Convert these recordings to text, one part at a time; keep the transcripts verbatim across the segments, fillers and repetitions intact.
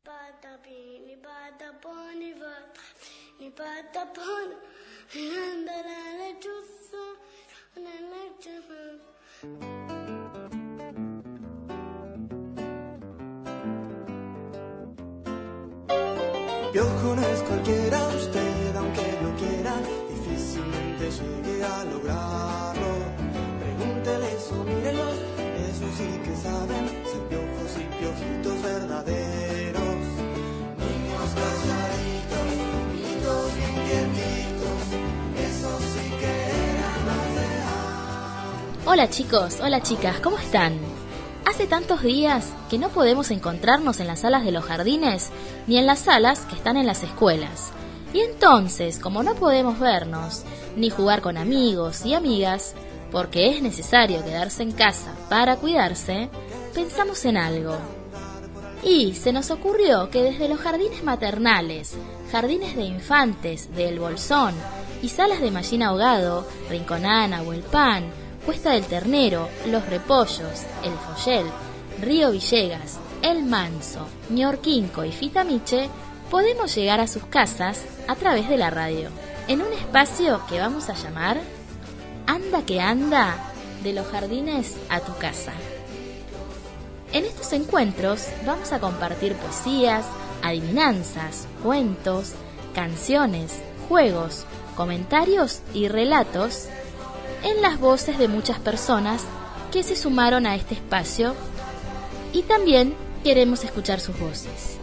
Piojo no es cualquiera, usted aunque lo quiera, difícilmente llegue a lograrlo. Pregúntele eso, mírenlos, eso sí que saben, ser piojos y piojitos verdaderos. Niños calladitos, niñitos bien quietitos, eso sí que eran más real. Hola chicos, hola chicas, ¿cómo están? Hace tantos días que no podemos encontrarnos en las salas de los jardines ni en las salas que están en las escuelas. Y entonces, como no podemos vernos ni jugar con amigos y amigas, porque es necesario quedarse en casa para cuidarse, pensamos en algo. Y se nos ocurrió que desde los jardines maternales, jardines de infantes de El Bolsón y salas de Mallín Ahogado, Rinconana, Huelpán, Cuesta del Ternero, Los Repollos, El Follel, Río Villegas, El Manso, Ñorquinco y Fitamiche, podemos llegar a sus casas a través de la radio, en un espacio que vamos a llamar Anda que anda, de los jardines a tu casa. En estos encuentros vamos a compartir poesías, adivinanzas, cuentos, canciones, juegos, comentarios y relatos en las voces de muchas personas que se sumaron a este espacio, y también queremos escuchar sus voces.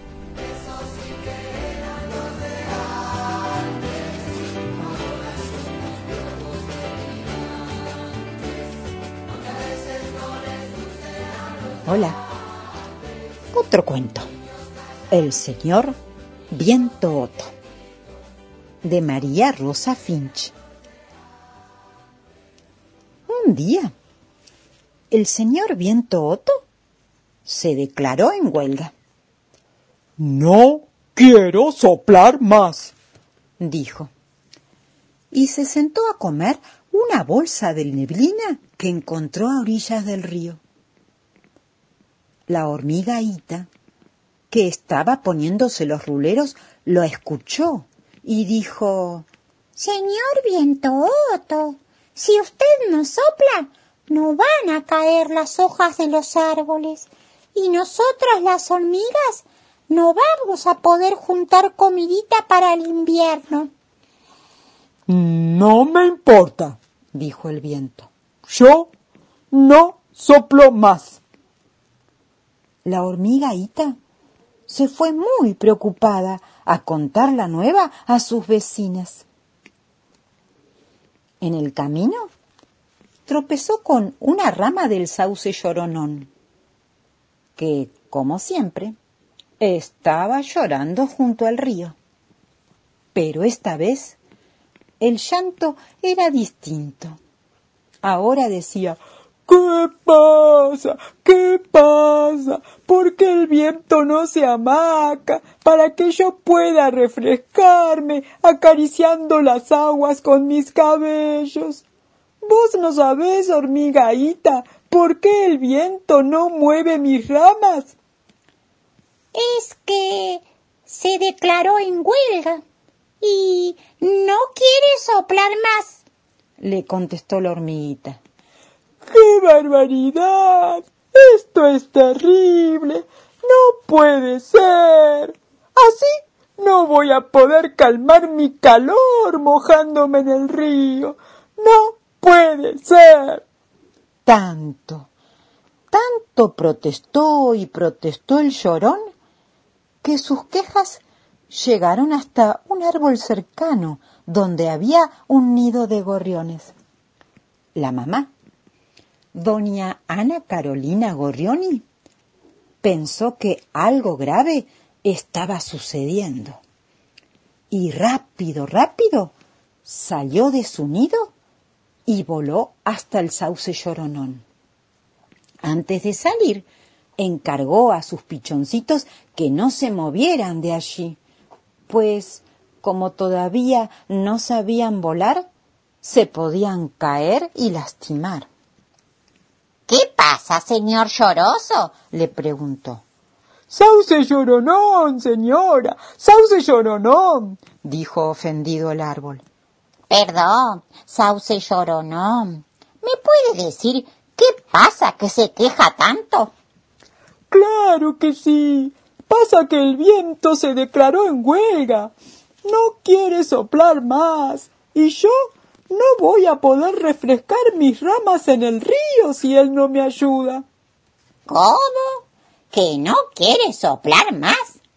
Hola. Otro cuento. El señor Viento Otto, de María Rosa Finch. Un día, el señor Viento Otto se declaró en huelga. No quiero soplar más, dijo, y se sentó a comer una bolsa de neblina que encontró a orillas del río. La hormiga Ita, que estaba poniéndose los ruleros, lo escuchó y dijo: Señor Viento Otto, si usted no sopla, no van a caer las hojas de los árboles, y nosotras las hormigas no vamos a poder juntar comidita para el invierno. No me importa, dijo el viento. Yo no soplo más. La hormiga Ita se fue muy preocupada a contar la nueva a sus vecinas. En el camino tropezó con una rama del sauce lloronón, que, como siempre, estaba llorando junto al río. Pero esta vez el llanto era distinto. Ahora decía: ¿Qué pasa? ¿Qué pasa? ¿Por qué el viento no se amaca para que yo pueda refrescarme acariciando las aguas con mis cabellos? ¿Vos no sabés, hormiga Ita, por qué el viento no mueve mis ramas? Es que se declaró en huelga y no quiere soplar más, le contestó la hormiguita. ¡Qué barbaridad! ¡Esto es terrible! ¡No puede ser! Así no voy a poder calmar mi calor mojándome en el río. ¡No puede ser! Tanto, tanto protestó y protestó el llorón, que sus quejas llegaron hasta un árbol cercano donde había un nido de gorriones. La mamá, doña Ana Carolina Gorrioni, pensó que algo grave estaba sucediendo y rápido, rápido salió de su nido y voló hasta el sauce lloronón. Antes de salir, encargó a sus pichoncitos que no se movieran de allí, pues como todavía no sabían volar, se podían caer y lastimar. ¿Qué pasa, señor lloroso?, le preguntó. Sauce lloronón, señora, sauce lloronón, dijo ofendido el árbol. Perdón, sauce lloronón. ¿Me puede decir qué pasa que se queja tanto? Claro que sí. Pasa que el viento se declaró en huelga. No quiere soplar más. Y yo no voy a poder refrescar mis ramas en el río si él no me ayuda. ¿Cómo? ¿Que no quiere soplar más?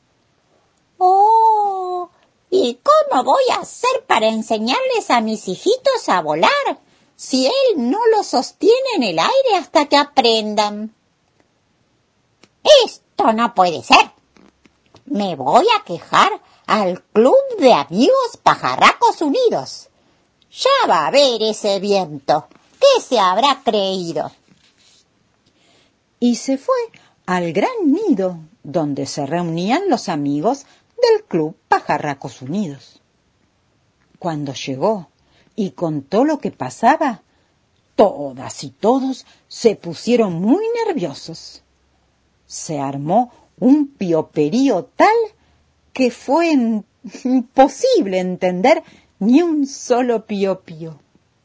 Oh, ¿y cómo voy a hacer para enseñarles a mis hijitos a volar si él no los sostiene en el aire hasta que aprendan? Esto no puede ser. Me voy a quejar al Club de Amigos Pajarracos Unidos. Ya va a ver ese viento. ¿Qué se habrá creído? Y se fue al gran nido donde se reunían los amigos del Club Pajarracos Unidos. Cuando llegó y contó lo que pasaba, todas y todos se pusieron muy nerviosos. Se armó un pioperío tal que fue en- imposible entender ni un solo pío pío.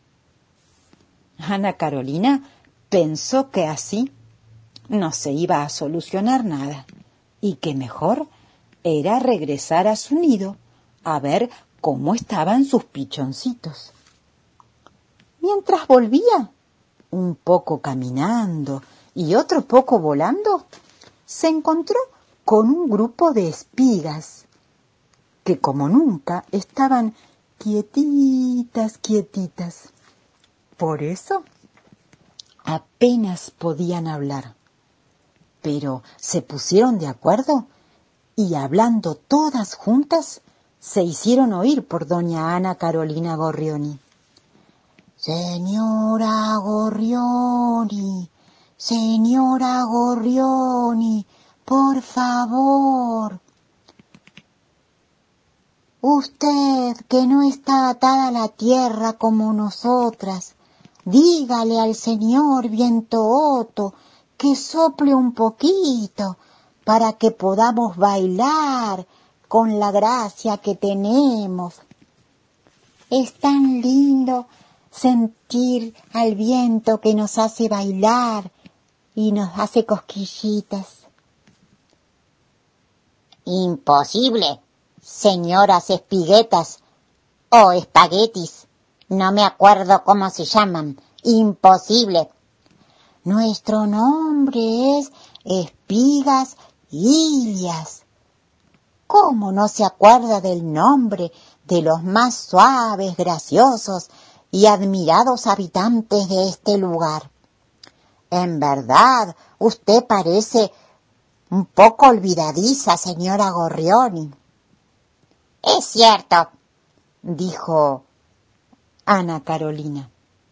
Ana Carolina pensó que así no se iba a solucionar nada y que mejor era regresar a su nido a ver cómo estaban sus pichoncitos. Mientras volvía, un poco caminando y otro poco volando, se encontró con un grupo de espigas que como nunca estaban quietitas, quietitas. Por eso apenas podían hablar, pero se pusieron de acuerdo y hablando todas juntas se hicieron oír por doña Ana Carolina Gorrioni. Señora Gorrioni, señora Gorrioni, por favor. Usted, que no está atada a la tierra como nosotras, dígale al señor Viento Otto que sople un poquito para que podamos bailar con la gracia que tenemos. Es tan lindo sentir al viento que nos hace bailar y nos hace cosquillitas. Imposible, señoras espiguetas o espaguetis. No me acuerdo cómo se llaman. Imposible. Nuestro nombre es Espigas Ilias. ¿Cómo no se acuerda del nombre de los más suaves, graciosos y admirados habitantes de este lugar? En verdad, usted parece un poco olvidadiza, señora Gorrioni. Es cierto, dijo Ana Carolina.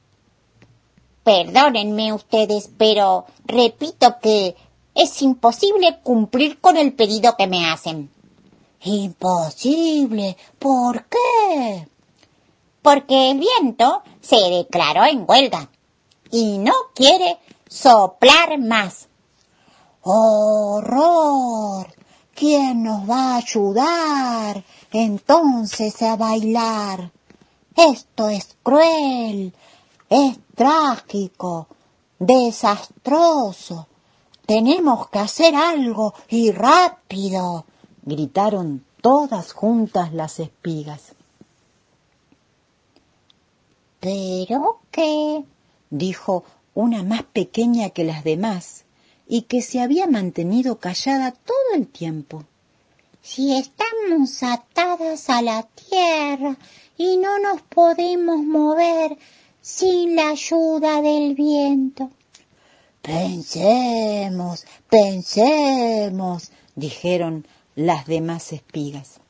Perdónenme ustedes, pero repito que es imposible cumplir con el pedido que me hacen. ¿Imposible? ¿Por qué? Porque el viento se declaró en huelga y no quiere soplar más. ¡Horror! ¿Quién nos va a ayudar entonces a bailar? Esto es cruel, es trágico, desastroso. Tenemos que hacer algo y rápido, gritaron todas juntas las espigas. ¿Pero qué? Dijo una más pequeña que las demás y que se había mantenido callada todo el tiempo. Si estamos atadas a la tierra y no nos podemos mover sin la ayuda del viento. Pensemos, pensemos, dijeron las demás espigas.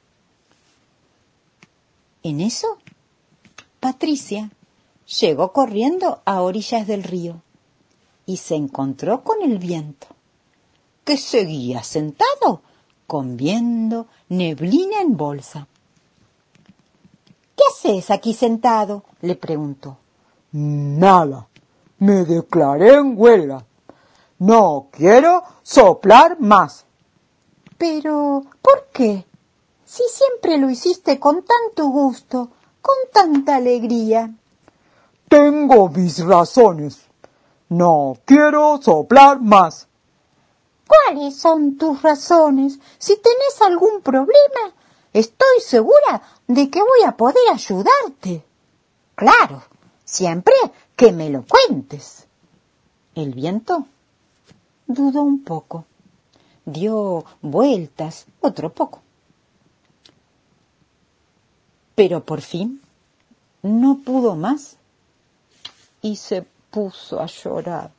En eso, Patricia llegó corriendo a orillas del río y se encontró con el viento, que seguía sentado comiendo neblina en bolsa. ¿Qué haces aquí sentado?, le preguntó. Nada, me declaré en huelga. No quiero soplar más. Pero, ¿por qué? Si siempre lo hiciste con tanto gusto, con tanta alegría. Tengo mis razones. No quiero soplar más. ¿Cuáles son tus razones? Si tenés algún problema, estoy segura de que voy a poder ayudarte. Claro, siempre que me lo cuentes. El viento dudó un poco, dio vueltas otro poco. Pero por fin no pudo más y se puso a llorar.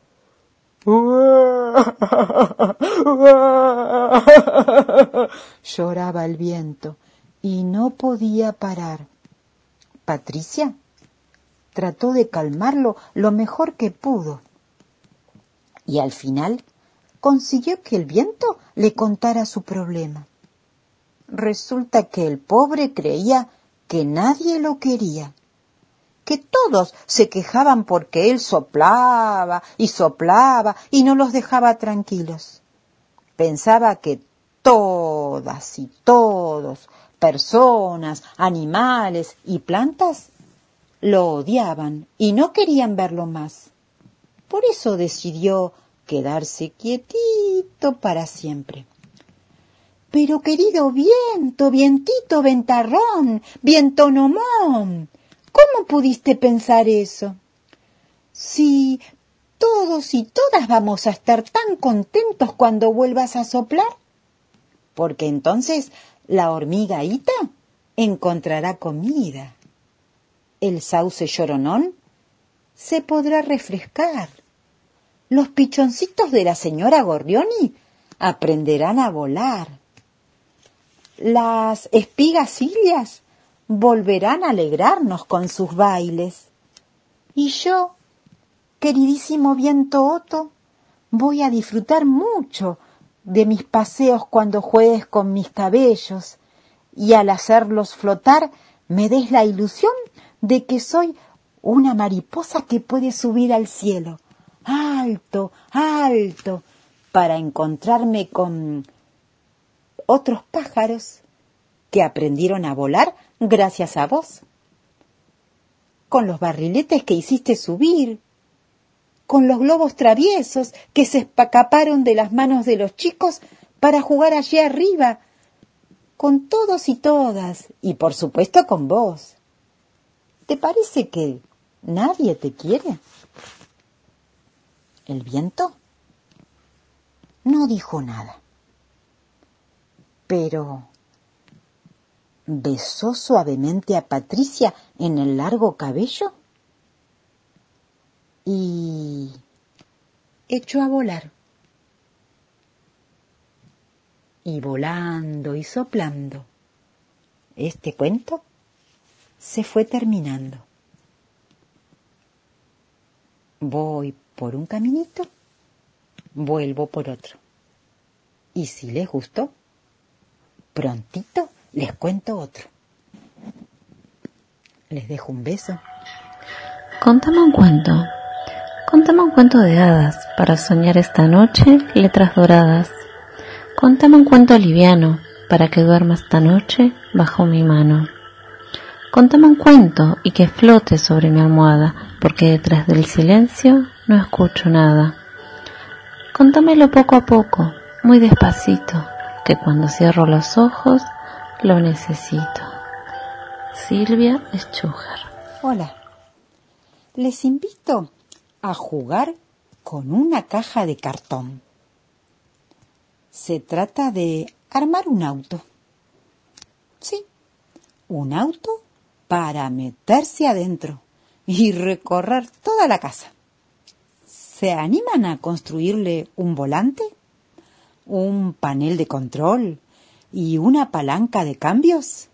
Lloraba el viento y no podía parar. Patricia trató de calmarlo lo mejor que pudo y al final consiguió que el viento le contara su problema. Resulta que el pobre creía que nadie lo quería, que todos se quejaban porque él soplaba y soplaba y no los dejaba tranquilos. Pensaba que todas y todos, personas, animales y plantas, lo odiaban y no querían verlo más. Por eso decidió quedarse quietito para siempre. Pero querido viento, vientito ventarrón, viento nomón, ¿cómo pudiste pensar eso? Si todos y todas vamos a estar tan contentos cuando vuelvas a soplar, porque entonces la hormiga Ita encontrará comida. El sauce lloronón se podrá refrescar. Los pichoncitos de la señora Gorrioni aprenderán a volar. Las espigacillas volverán a alegrarnos con sus bailes. Y yo, queridísimo viento Otto, voy a disfrutar mucho de mis paseos cuando juegues con mis cabellos y al hacerlos flotar me des la ilusión de que soy una mariposa que puede subir al cielo, alto, alto, para encontrarme con otros pájaros que aprendieron a volar gracias a vos, con los barriletes que hiciste subir, con los globos traviesos que se escaparon de las manos de los chicos para jugar allí arriba, con todos y todas, y por supuesto con vos. ¿Te parece que nadie te quiere? El viento no dijo nada, pero besó suavemente a Patricia en el largo cabello y echó a volar. Y volando y soplando, este cuento se fue terminando. Voy por un caminito, vuelvo por otro. Y si les gustó, prontito les cuento otro. Les dejo un beso. Contame un cuento. Contame un cuento de hadas para soñar esta noche letras doradas. Contame un cuento liviano para que duerma esta noche bajo mi mano. Contame un cuento y que flote sobre mi almohada, porque detrás del silencio no escucho nada. Contámelo poco a poco, muy despacito, que cuando cierro los ojos lo necesito. Silvia Schücher. Hola. Les invito a jugar con una caja de cartón. Se trata de armar un auto. Sí, un auto para meterse adentro y recorrer toda la casa. ¿Se animan a construirle un volante, un panel de control y una palanca de cambios?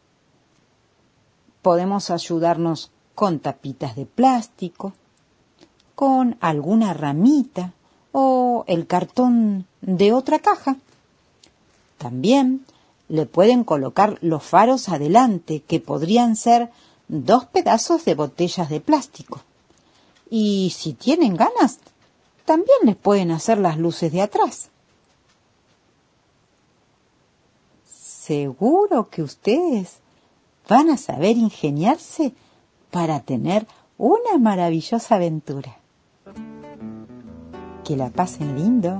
Podemos ayudarnos con tapitas de plástico, con alguna ramita o el cartón de otra caja. También le pueden colocar los faros adelante, que podrían ser dos pedazos de botellas de plástico. Y si tienen ganas, también les pueden hacer las luces de atrás. seguro que ustedes van a saber ingeniarse para tener una maravillosa aventura. Que la pasen lindo.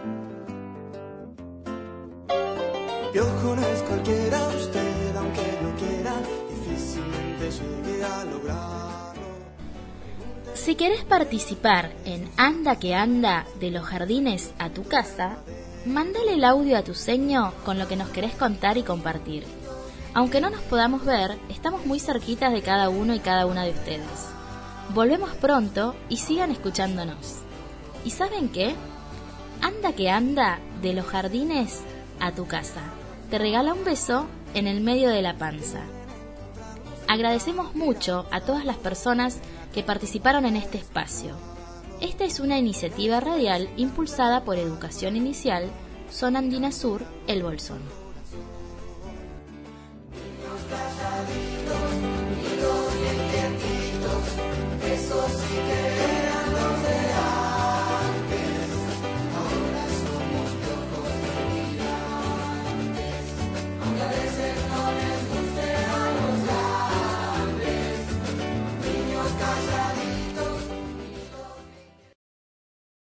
Piojo no es cualquiera, usted aunque lo quiera, difícilmente llegue a lograrlo. Si querés participar en Anda que Anda de los jardines a tu casa, mándale el audio a tu seño con lo que nos querés contar y compartir. Aunque no nos podamos ver, estamos muy cerquitas de cada uno y cada una de ustedes. Volvemos pronto y sigan escuchándonos. ¿Y saben qué? Anda que Anda de los jardines a tu casa. Te regala un beso en el medio de la panza. Agradecemos mucho a todas las personas que participaron en este espacio. Esta es una iniciativa radial impulsada por Educación Inicial, Zona Andina Sur, El Bolsón.